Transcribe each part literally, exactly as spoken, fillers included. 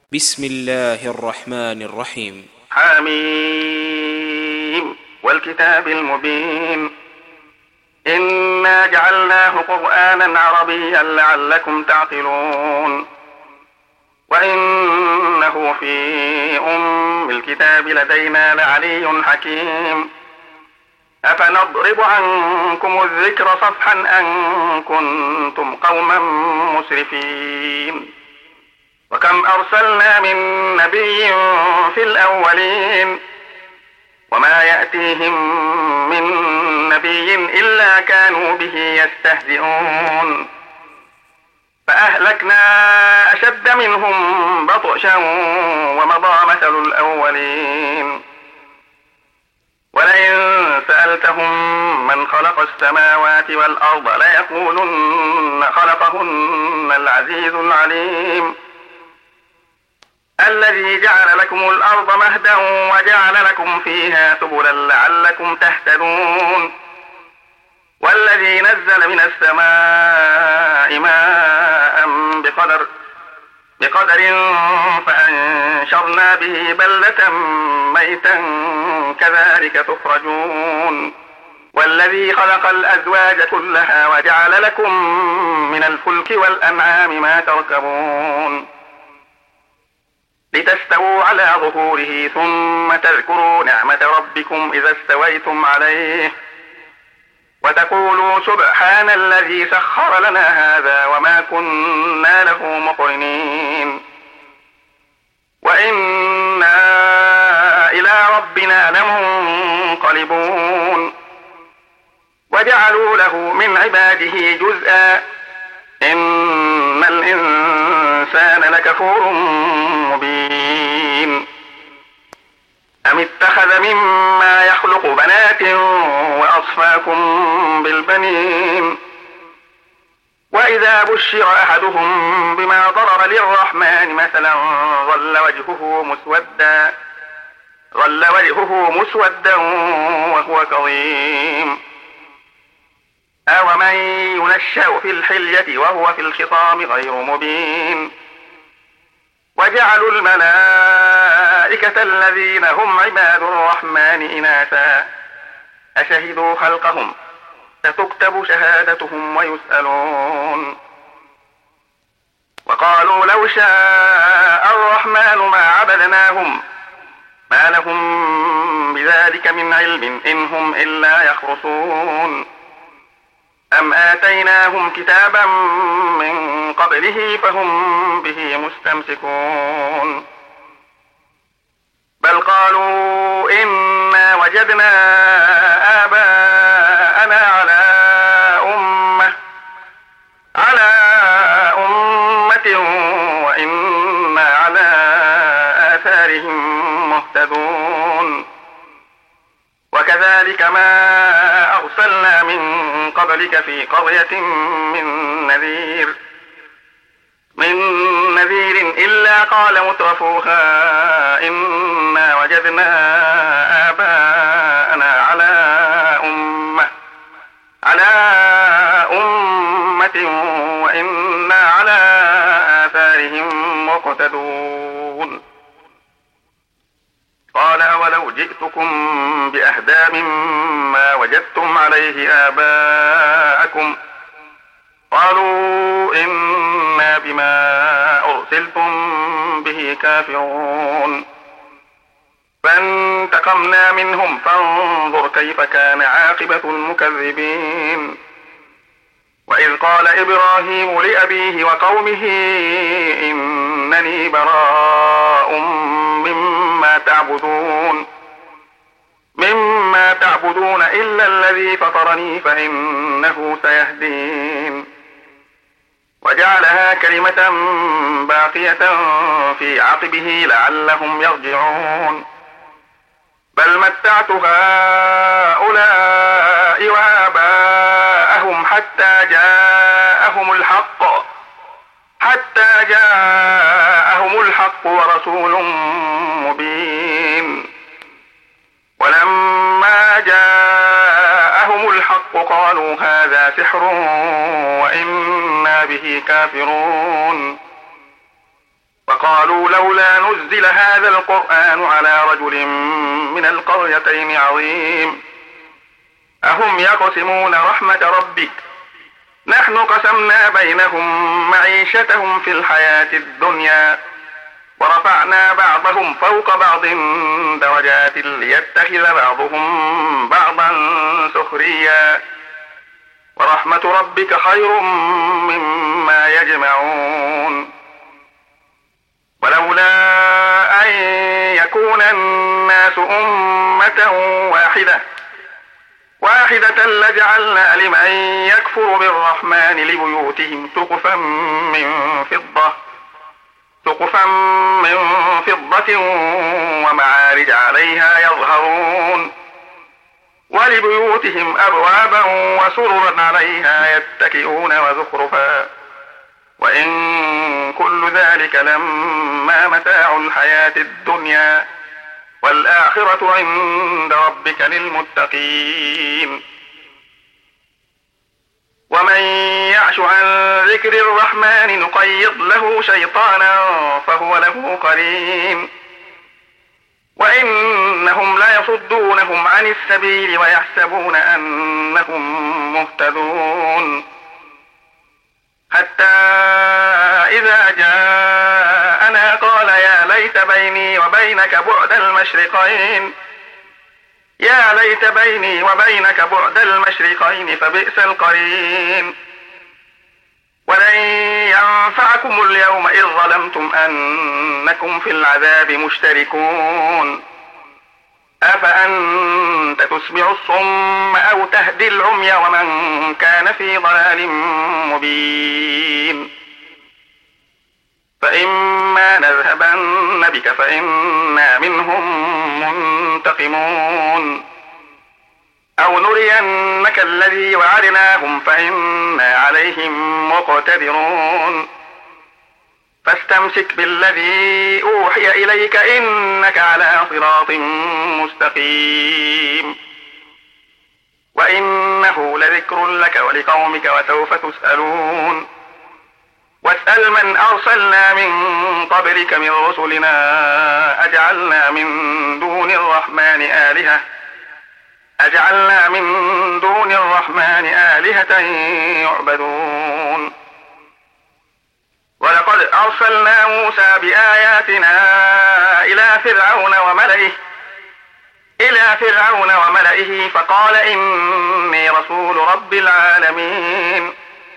بسم الله الرحمن الرحيم. حميم والكتاب المبين إنا جعلناه قرآنا عربيا لعلكم تعقلون وإنه في أم الكتاب لدينا لعلي حكيم أفنضرب عنكم الذكر صفحا أن كنتم قوما مسرفين وكم أرسلنا من نبي في الأولين وما يأتيهم من نبي إلا كانوا به يستهزئون فأهلكنا أشد منهم بطشا ومضى مثل الأولين ولئن سألتهم من خلق السماوات والأرض ليقولن خلقهن العزيز العليم الذي جعل لكم الأرض مهدا وجعل لكم فيها سبلا لعلكم تهتدون والذي نزل من السماء ماء بقدر بقدر فأنشرنا به بلدة ميتا كذلك تخرجون والذي خلق الأزواج كلها وجعل لكم من الفلك والأنعام ما تركبون لتستووا على ظهوره ثم تذكروا نعمة ربكم إذا استويتم عليه وتقولوا سبحان الذي سخر لنا هذا وما كنا له مقرنين وإنا إلى ربنا لمنقلبون وجعلوا له من عباده جزءا إن الإنسان لكفور مبين أم اتخذ مما يخلق بنات وأصفاكم بالبنين وإذا بشر أحدهم بما ضرب للرحمن مثلا ظل وجهه مسودا ظل وجهه مسودا وهو كظيم أومن ينشأ في الحلية وهو في الخصام غير مبين وجعلوا الملائكة الذين هم عباد الرحمن إناثا أشهدوا خلقهم ستكتب شهادتهم ويسألون وقالوا لو شاء الرحمن ما عبدناهم ما لهم بذلك من علم إن هم إلا يخرصون أم آتيناهم كتابا من قبله فهم به مستمسكون بل قالوا إنا وجدنا آباءنا على أمة على أمة وإنا على آثارهم مهتدون وكذلك ما أرسلنا من قبلك في قرية من نذير من نذير إلا قال مترفوها إنا وجدنا آباءنا على أمة على أمة وإنا على آثارهم مقتدون قال أولو جئتكم بأهدى مما وجدتم عليه آباءكم قالوا إنا بما أرسلتم به كافرون فانتقمنا منهم فانظر كيف كان عاقبة المكذبين وإذ قال إبراهيم لأبيه وقومه إنني براء مما تعبدون مما تعبدون إلا الذي فطرني فإنه سيهدين وجعلها كلمة باقية في عقبه لعلهم يرجعون بل متعت هؤلاء وآباءهم حتى جاءهم الحق حتى جاءهم الحق ورسول مبين ولما جاءهم الحق قالوا هذا سحر وإنا به كافرون وقالوا لولا نزل هذا القرآن على رجل من القريتين عظيم أهم يقسمون رحمة ربك نحن قسمنا بينهم معيشتهم في الحياة الدنيا ورفعنا بعضهم فوق بعض درجات ليتخذ بعضهم بعضا سخريا ورحمة ربك خير مما يجمعون ولولا أن يكون الناس أمة واحدة واحدة لجعلنا لمن يكفر بالرحمن لبيوتهم سقفا من فضة سقفا من فضة ومعارج عليها يظهرون ولبيوتهم أبوابا وسررا عليها يتكئون وزخرفا وإن كل ذلك لما متاع الحياة الدنيا والآخرة عند ربك للمتقين ومن يعش عن ذكر الرحمن نقيض له شيطانا فهو له قرين وإنهم ليصدونهم عن السبيل ويحسبون أنهم مهتدون حتى إذا جاءنا قال يا ليت بيني وبينك بعد المشرقين يا ليت بيني وبينك بعد المشرقين فبئس القرين ولن ينفعكم اليوم إذ ظلمتم أنكم في العذاب مشتركون أفأنت تسمع الصم أو تهدي العمي ومن كان في ضلال مبين فإما نذهبن بك فإنا منهم منتقمون أو نرينك الذي وعدناهم فإنا عليهم مقتدرون فاستمسك بالذي أوحي إليك إنك على صراط مستقيم وإنه لذكر لك ولقومك وسوف تسألون واسأل من أرسلنا من قبلك من رسلنا أجعلنا من دون الرحمن آلهة أجعلنا من دون الرحمن آلهة يعبدون ولقد أرسلنا موسى بآياتنا إلى فرعون وملئه إلى فرعون وملئه فقال إني رسول رب العالمين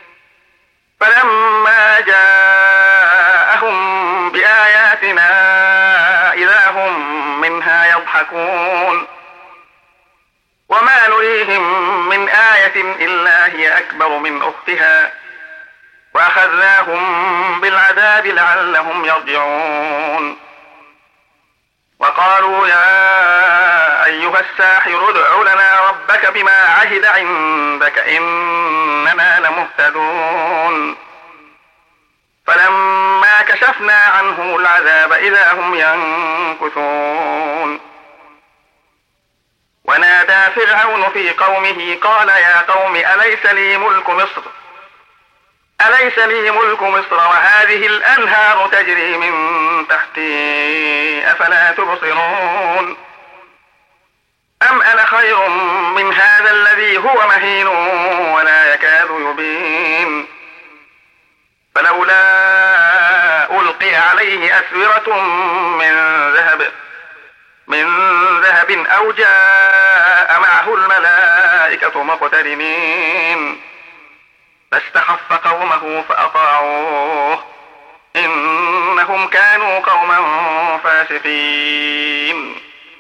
فلما جاءهم بآياتنا إذا هم منها يضحكون وما نريهم من آية إلا هي أكبر من أختها وأخذناهم بالعذاب لعلهم يرجعون وقالوا يا أيها الساحر ادع لنا ربك بما عهد عندك إننا لمهتدون فلما كشفنا عنهم العذاب إذا هم ينكثون ونادى فرعون في قومه قال يا قوم أليس لي ملك مصر أليس لي ملك مصر وهذه الأنهار تجري من تحتي أفلا تبصرون أم أنا خير من هذا الذي هو مهين ولا يكاد يبين فلولا ألقي عليه أسورة من ذهب من ذهب أو جاء معه الملائكة مقترنين فاستخف قومه فأطاعوه إنهم كانوا قوما فاسقين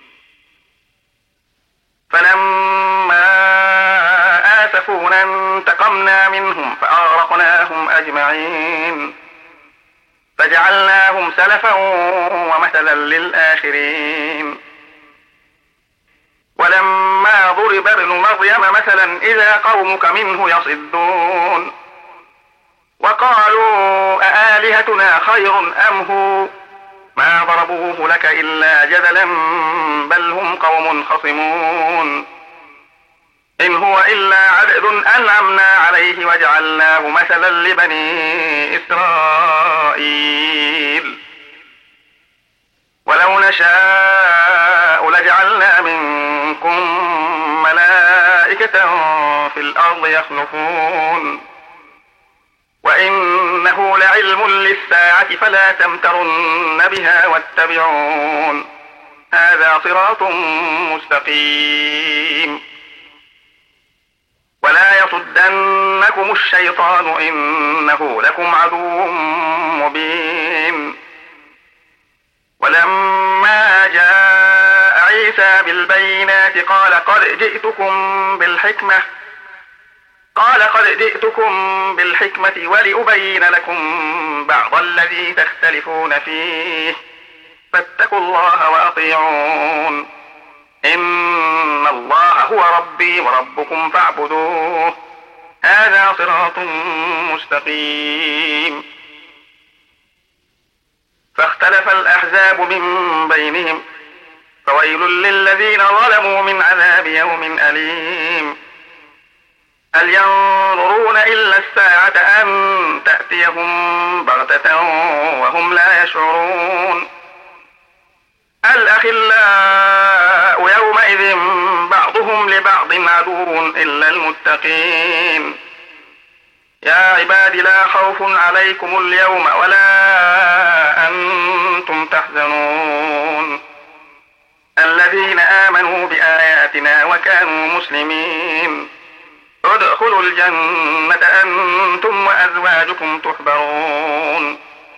فلما آسفونا انتقمنا منهم فأغرقناهم أجمعين فجعلناهم سلفا ومثلا للآخرين ولما ضرب ابن مريم مثلا إذا قومك منه يصدون وقالوا أآلهتنا خير أم هو ما ضربوه لك إلا جدلا بل هم قوم خصمون إن هو إلا عبد أنعمنا عليه وجعلناه مثلا لبني إسرائيل نشاء لجعلنا منكم ملائكة في الأرض يخلفون وإنه لعلم للساعة فلا تمترن بها واتبعون هذا صراط مستقيم ولا يصدنكم الشيطان إنه لكم عدو مبين ولما جاء عيسى بالبينات قال قد جئتكم بالحكمة قال قد جئتكم بالحكمة ولأبين لكم بعض الذي تختلفون فيه فاتقوا الله وأطيعون إن الله هو ربي وربكم فاعبدوه هذا صراط مستقيم فاختلف الأحزاب من بينهم فويل للذين ظلموا من عذاب يوم أليم هل ينظرون إلا الساعة أن تأتيهم بغتة وهم لا يشعرون الأخلاء يومئذ بعضهم لبعض عدو إلا المتقين يا عباد لا خوف عليكم اليوم ولا أنتم تحزنون الذين آمنوا بآياتنا وكانوا مسلمين ادخلوا الجنة أنتم وأزواجكم تحبرون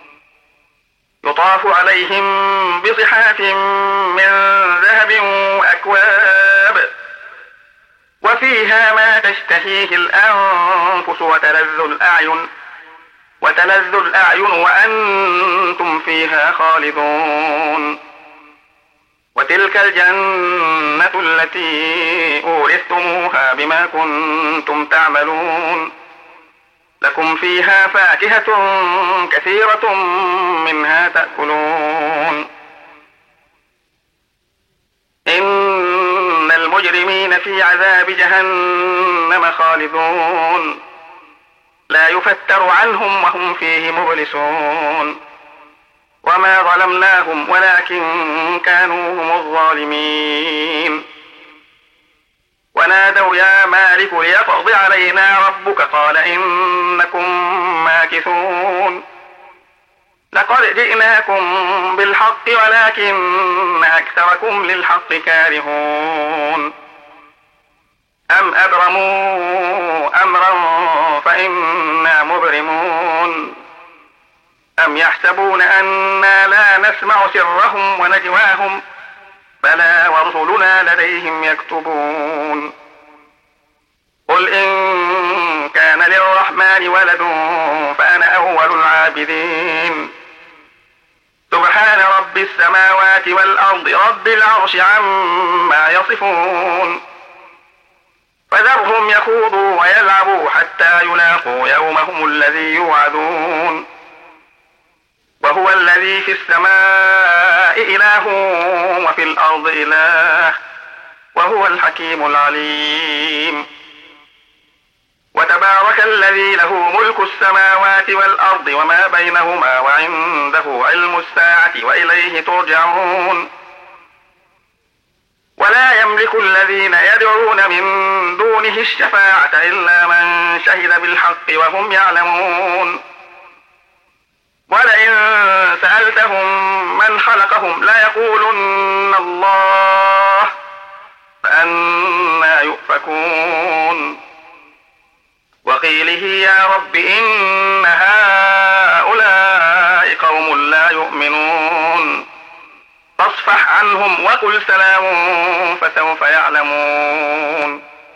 يطاف عليهم بصحاف من ذهب وأكواب وفيها ما تشتهيه الأنفس وتلذ الأعين وتلذ الأعين وأنتم فيها خالدون وتلك الجنة التي أورثتموها بما كنتم تعملون لكم فيها فاكهة كثيرة منها تأكلون إن المجرمين في عذاب جهنم خالدون لا يفتر عنهم وهم فيه مبلسون وما ظلمناهم ولكن كانوا هم الظالمين ونادوا يا مالك ليقض علينا ربك قال إنكم ماكثون لقد جئناكم بالحق ولكن أكثركم للحق كارهون أم أبرموا أمرا فإنا مبرمون أم يحسبون أنا لا نسمع سرهم ونجواهم بلى ورسلنا لديهم يكتبون قل إن كان للرحمن ولد فأنا أول العابدين سبحان رب السماوات والأرض رب العرش عما يصفون فذرهم يخوضوا ويلعبوا حتى يلاقوا يومهم الذي يوعدون وهو الذي في السماء إله وفي الأرض إله وهو الحكيم العليم وتبارك الذي له ملك السماوات والأرض وما بينهما وعنده علم الساعة وإليه ترجعون ولا يملك الذين يدعون من دونه الشفاعة إلا من شهد بالحق وهم يعلمون ولئن سألتهم من خلقهم ليقولن الله فأنى يؤفكون وقيله يا رب إن هؤلاء قوم لا يؤمنون فاصفح عنهم وقل سلام فسوف يعلمون